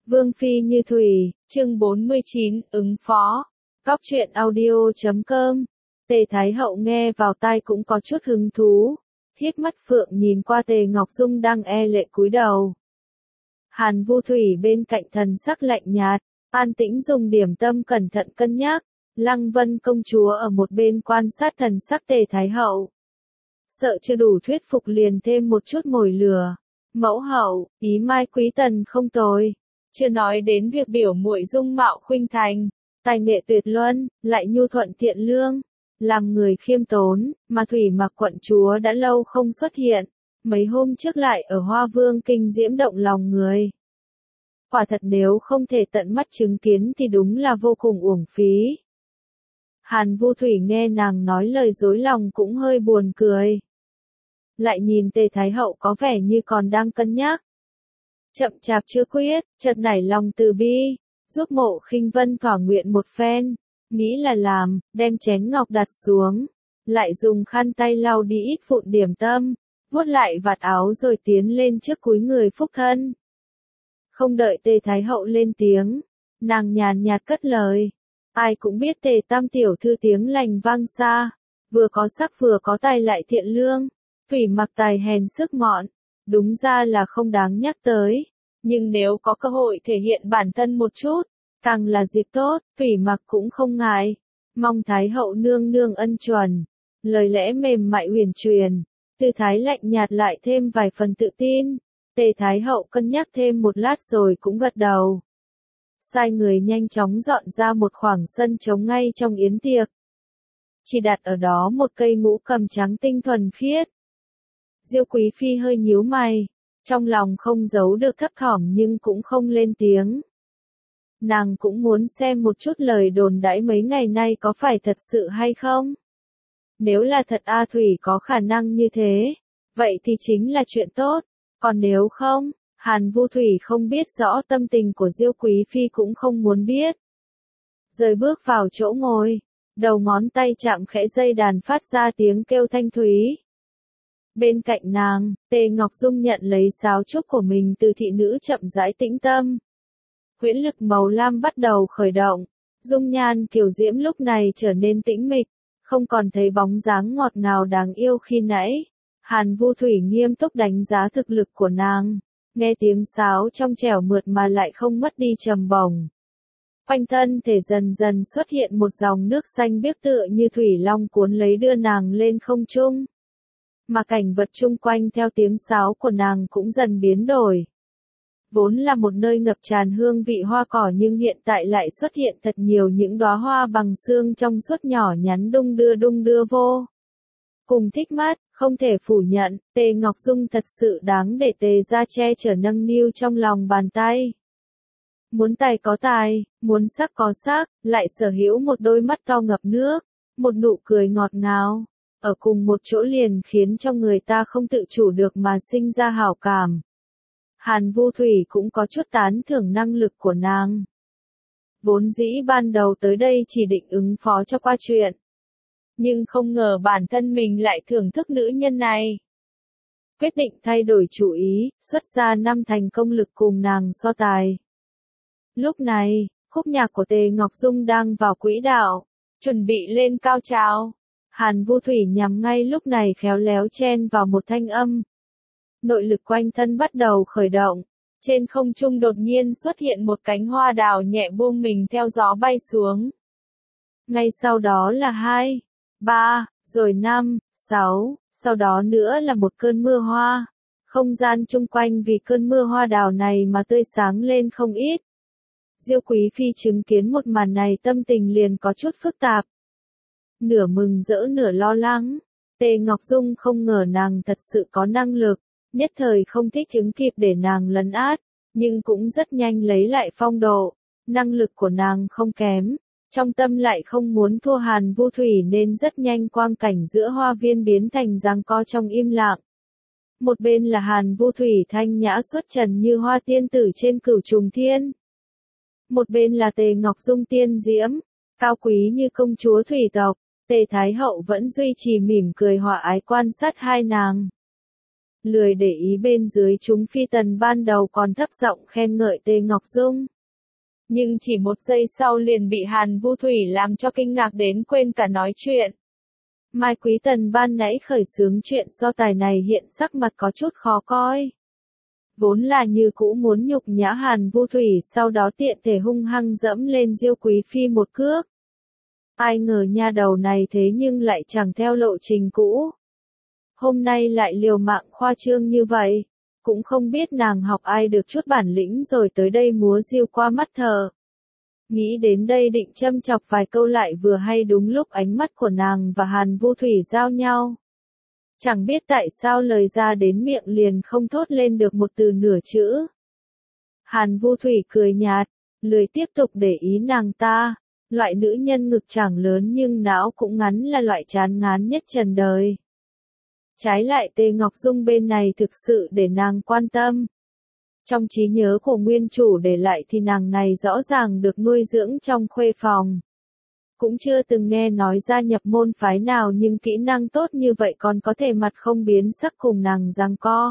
Vương phi như thủy, chương 49, ứng phó. Góc truyện audio.com. Tề Thái Hậu nghe vào tai cũng có chút hứng thú, hiếp mắt phượng nhìn qua Tề Ngọc Dung đang e lệ cúi đầu. Hàn Vu Thủy bên cạnh thần sắc lạnh nhạt, an tĩnh dùng điểm tâm cẩn thận cân nhắc. Lăng Vân công chúa ở một bên quan sát thần sắc Tề Thái Hậu. Sợ chưa đủ thuyết phục liền thêm một chút mồi lửa. Mẫu hậu, ý Mai Quý Tần không tồi. Chưa nói đến việc biểu muội dung mạo khuynh thành, tài nghệ tuyệt luân, lại nhu thuận thiện lương, làm người khiêm tốn, mà Thủy Mặc quận chúa đã lâu không xuất hiện, mấy hôm trước lại ở Hoa Vương kinh diễm động lòng người. Quả thật nếu không thể tận mắt chứng kiến thì đúng là vô cùng uổng phí. Hàn Vu Thủy nghe nàng nói lời dối lòng cũng hơi buồn cười. Lại nhìn Tề Thái Hậu có vẻ như còn đang cân nhắc. Chậm chạp chưa quyết, chợt nảy lòng từ bi, giúp Mộ Khinh Vân thỏa nguyện một phen, nghĩ là làm, đem chén ngọc đặt xuống, lại dùng khăn tay lau đi ít vụn điểm tâm, vuốt lại vạt áo rồi tiến lên trước cúi người phúc thân. Không đợi Tề Thái Hậu lên tiếng, nàng nhàn nhạt cất lời, ai cũng biết Tề Tam tiểu thư tiếng lành vang xa, vừa có sắc vừa có tài lại thiện lương, Thủy Mặc tài hèn sức mọn. Đúng ra là không đáng nhắc tới, nhưng nếu có cơ hội thể hiện bản thân một chút, càng là dịp tốt, Thủy Mặc cũng không ngại. Mong Thái Hậu nương nương ân chuẩn, lời lẽ mềm mại huyền truyền, tư thái lạnh nhạt lại thêm vài phần tự tin. Tề Thái Hậu cân nhắc thêm một lát rồi cũng gật đầu. Sai người nhanh chóng dọn ra một khoảng sân trống ngay trong yến tiệc. Chỉ đặt ở đó một cây ngũ cầm trắng tinh thuần khiết. Diêu Quý Phi hơi nhíu mày, trong lòng không giấu được thấp thỏm nhưng cũng không lên tiếng. Nàng cũng muốn xem một chút lời đồn đãi mấy ngày nay có phải thật sự hay không. Nếu là thật A Thủy có khả năng như thế, vậy thì chính là chuyện tốt, còn nếu không, Hàn Vu Thủy không biết rõ tâm tình của Diêu Quý Phi cũng không muốn biết. Rời bước vào chỗ ngồi, đầu ngón tay chạm khẽ dây đàn phát ra tiếng kêu thanh thúy. Bên cạnh nàng, Tề Ngọc Dung nhận lấy sáo trúc của mình từ thị nữ chậm rãi tĩnh tâm. Huyễn lực màu lam bắt đầu khởi động, dung nhan kiều diễm lúc này trở nên tĩnh mịch, không còn thấy bóng dáng ngọt ngào đáng yêu khi nãy. Hàn Vu Thủy nghiêm túc đánh giá thực lực của nàng, nghe tiếng sáo trong trẻo mượt mà lại không mất đi trầm bổng. Quanh thân thể dần dần xuất hiện một dòng nước xanh biếc tựa như thủy long cuốn lấy đưa nàng lên không trung. Mà cảnh vật chung quanh theo tiếng sáo của nàng cũng dần biến đổi. Vốn là một nơi ngập tràn hương vị hoa cỏ nhưng hiện tại lại xuất hiện thật nhiều những đóa hoa bằng xương trong suốt nhỏ nhắn đung đưa vô. Cùng thích mắt, không thể phủ nhận, Tề Ngọc Dung thật sự đáng để Tề gia che chở nâng niu trong lòng bàn tay. Muốn tài có tài, muốn sắc có sắc, lại sở hữu một đôi mắt to ngập nước, một nụ cười ngọt ngào. Ở cùng một chỗ liền khiến cho người ta không tự chủ được mà sinh ra hảo cảm. Hàn Vu Thủy cũng có chút tán thưởng năng lực của nàng. Vốn dĩ ban đầu tới đây chỉ định ứng phó cho qua chuyện. Nhưng không ngờ bản thân mình lại thưởng thức nữ nhân này. Quyết định thay đổi chủ ý, xuất ra 5 thành công lực cùng nàng so tài. Lúc này, khúc nhạc của Tề Ngọc Dung đang vào quỹ đạo, chuẩn bị lên cao trào. Hàn Vu Thủy nhằm ngay lúc này khéo léo chen vào một thanh âm. Nội lực quanh thân bắt đầu khởi động, trên không trung đột nhiên xuất hiện một cánh hoa đào nhẹ buông mình theo gió bay xuống. Ngay sau đó là 2, 3, rồi 5, 6, sau đó nữa là một cơn mưa hoa. Không gian chung quanh vì cơn mưa hoa đào này mà tươi sáng lên không ít. Diêu Quý Phi chứng kiến một màn này tâm tình liền có chút phức tạp. Nửa mừng rỡ nửa lo lắng, Tề Ngọc Dung không ngờ nàng thật sự có năng lực, nhất thời không thích ứng kịp để nàng lấn át, nhưng cũng rất nhanh lấy lại phong độ, năng lực của nàng không kém, trong tâm lại không muốn thua Hàn Vu Thủy nên rất nhanh quang cảnh giữa hoa viên biến thành giằng co trong im lặng. Một bên là Hàn Vu Thủy thanh nhã xuất trần như hoa tiên tử trên cửu trùng thiên. Một bên là Tề Ngọc Dung tiên diễm, cao quý như công chúa thủy tộc. Tề Thái Hậu vẫn duy trì mỉm cười hòa ái quan sát hai nàng. lười để ý bên dưới chúng phi tần ban đầu còn thấp giọng khen ngợi Tề Ngọc Dung. Nhưng chỉ một giây sau liền bị Hàn Vu Thủy làm cho kinh ngạc đến quên cả nói chuyện. Mai Quý Tần ban nãy khởi xướng chuyện so tài này hiện sắc mặt có chút khó coi. Vốn là như cũ muốn nhục nhã Hàn Vu Thủy, sau đó tiện thể hung hăng dẫm lên Diêu Quý Phi một cước. Ai ngờ nha đầu này thế nhưng lại chẳng theo lộ trình cũ. Hôm nay lại liều mạng khoa trương như vậy, cũng không biết nàng học ai được chút bản lĩnh rồi tới đây múa diêu qua mắt thợ. Nghĩ đến đây định châm chọc vài câu lại vừa hay đúng lúc ánh mắt của nàng và Hàn Vu Thủy giao nhau. Chẳng biết tại sao lời ra đến miệng liền không thốt lên được một từ nửa chữ. Hàn Vu Thủy cười nhạt, lười tiếp tục để ý nàng ta. Loại nữ nhân ngực chẳng lớn nhưng não cũng ngắn là loại chán ngán nhất trần đời. Trái lại Tề Ngọc Dung bên này thực sự để nàng quan tâm. Trong trí nhớ của nguyên chủ để lại thì nàng này rõ ràng được nuôi dưỡng trong khuê phòng. Cũng chưa từng nghe nói gia nhập môn phái nào nhưng kỹ năng tốt như vậy còn có thể mặt không biến sắc cùng nàng giằng co.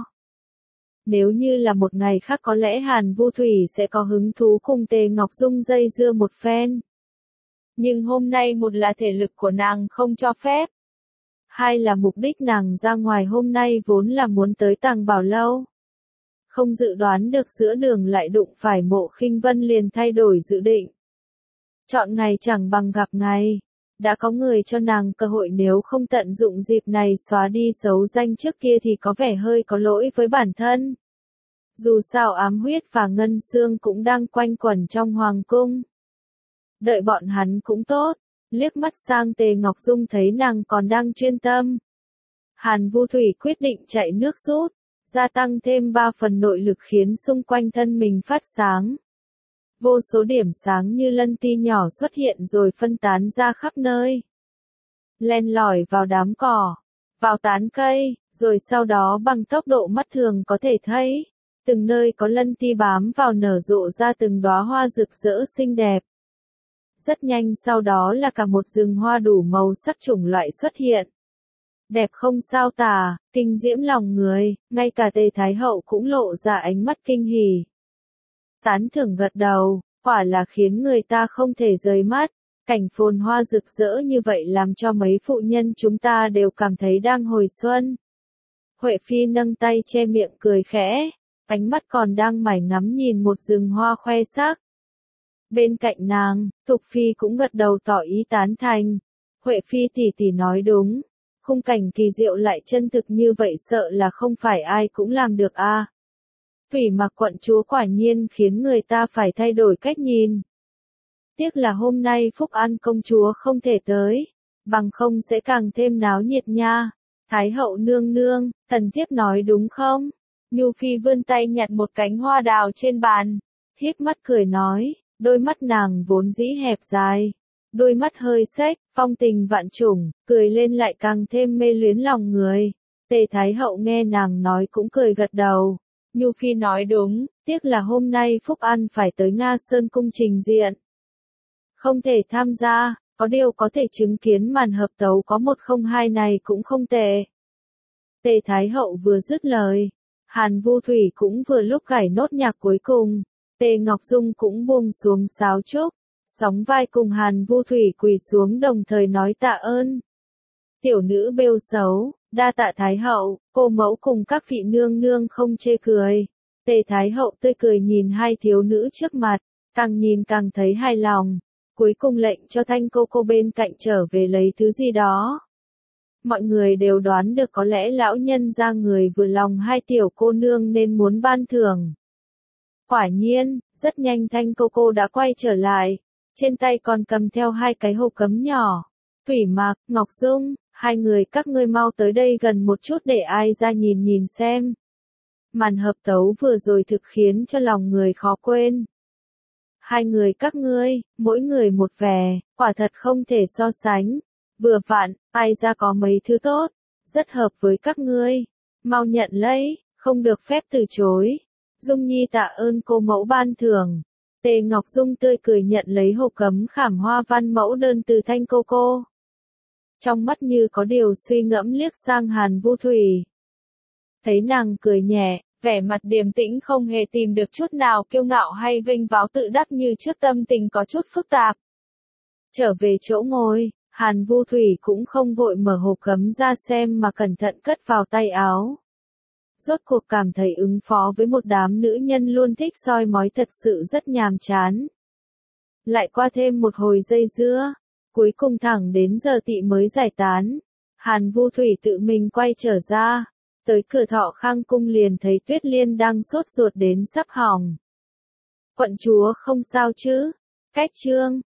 Nếu như là một ngày khác có lẽ Hàn Vu Thủy sẽ có hứng thú cùng Tề Ngọc Dung dây dưa một phen. Nhưng hôm nay một là thể lực của nàng không cho phép. Hai là mục đích nàng ra ngoài hôm nay vốn là muốn tới Tàng Bảo Lâu. Không dự đoán được giữa đường lại đụng phải Mộ Khinh Vân liền thay đổi dự định. Chọn ngày chẳng bằng gặp ngày. Đã có người cho nàng cơ hội, nếu không tận dụng dịp này xóa đi xấu danh trước kia thì có vẻ hơi có lỗi với bản thân. Dù sao ám huyết và ngân xương cũng đang quanh quẩn trong hoàng cung. Đợi bọn hắn cũng tốt. Liếc mắt sang Tề Ngọc Dung thấy nàng còn đang chuyên tâm. Hàn Vu Thủy quyết định chạy nước rút, gia tăng thêm 3 phần nội lực khiến xung quanh thân mình phát sáng. Vô số điểm sáng như lân ti nhỏ xuất hiện rồi phân tán ra khắp nơi. Len lỏi vào đám cỏ, vào tán cây, rồi sau đó bằng tốc độ mắt thường có thể thấy, từng nơi có lân ti bám vào nở rộ ra từng đóa hoa rực rỡ xinh đẹp. Rất nhanh sau đó là cả một rừng hoa đủ màu sắc chủng loại xuất hiện. Đẹp không sao tả, kinh diễm lòng người, ngay cả Tề Thái Hậu cũng lộ ra ánh mắt kinh hỉ. Tán thưởng gật đầu, quả là khiến người ta không thể rời mắt. Cảnh phồn hoa rực rỡ như vậy làm cho mấy phụ nhân chúng ta đều cảm thấy đang hồi xuân. Huệ Phi nâng tay che miệng cười khẽ, ánh mắt còn đang mải ngắm nhìn một rừng hoa khoe sắc. Bên cạnh nàng, Thục Phi cũng gật đầu tỏ ý tán thành. Huệ Phi tỷ tỷ nói đúng, khung cảnh kỳ diệu lại chân thực như vậy sợ là không phải ai cũng làm được a. Thủy Mặc quận chúa quả nhiên khiến người ta phải thay đổi cách nhìn. Tiếc là hôm nay Phúc An công chúa không thể tới, bằng không sẽ càng thêm náo nhiệt nha. Thái hậu nương nương, thần thiếp nói đúng không? Nhu Phi vươn tay nhặt một cánh hoa đào trên bàn, híp mắt cười nói, đôi mắt nàng vốn dĩ hẹp dài, đôi mắt hơi xếch, phong tình vạn trùng, cười lên lại càng thêm mê luyến lòng người. Tề Thái hậu nghe nàng nói cũng cười gật đầu. Nhu Phi nói đúng, tiếc là hôm nay Phúc An phải tới Nga Sơn cung trình diện. Không thể tham gia, có điều có thể chứng kiến màn hợp tấu có 102 này cũng không tệ. Tề Thái hậu vừa dứt lời, Hàn Vu Thủy cũng vừa lúc gảy nốt nhạc cuối cùng. Tề Ngọc Dung cũng buông xuống sáo trúc, sóng vai cùng Hàn Vu Thủy quỳ xuống đồng thời nói tạ ơn. Tiểu nữ bêu xấu, đa tạ Thái hậu, cô mẫu cùng các vị nương nương không chê cười. Tề Thái hậu tươi cười nhìn hai thiếu nữ trước mặt, càng nhìn càng thấy hài lòng. Cuối cùng lệnh cho Thanh cô bên cạnh trở về lấy thứ gì đó. Mọi người đều đoán được có lẽ lão nhân ra người vừa lòng hai tiểu cô nương nên muốn ban thưởng. Quả nhiên, rất nhanh Thanh cô đã quay trở lại, trên tay còn cầm theo 2 cái hộp cấm nhỏ. Thủy Mặc, Ngọc Dung, hai người các ngươi mau tới đây gần một chút để ai ra nhìn nhìn xem. Màn hợp tấu vừa rồi thực khiến cho lòng người khó quên. Hai người các ngươi, mỗi người một vẻ, quả thật không thể so sánh. Vừa vặn, ai ra có mấy thứ tốt, rất hợp với các ngươi. Mau nhận lấy, không được phép từ chối. Dung Nhi tạ ơn cô mẫu ban thưởng. Tề Ngọc Dung tươi cười nhận lấy hộp cấm khảm hoa văn mẫu đơn từ Thanh cô. Trong mắt như có điều suy ngẫm liếc sang Hàn Vu Thủy. Thấy nàng cười nhẹ, vẻ mặt điềm tĩnh không hề tìm được chút nào kiêu ngạo hay vênh váo tự đắc như trước, tâm tình có chút phức tạp. Trở về chỗ ngồi, Hàn Vu Thủy cũng không vội mở hộp gấm ra xem mà cẩn thận cất vào tay áo. Rốt cuộc cảm thấy ứng phó với một đám nữ nhân luôn thích soi mói thật sự rất nhàm chán. Lại qua thêm một hồi dây dưa, cuối cùng thẳng đến giờ tị mới giải tán. Hàn Vu Thủy tự mình quay trở ra, tới cửa Thọ Khang cung liền thấy Tuyết Liên đang sốt ruột đến sắp hỏng. Quận chúa không sao chứ? Cách chương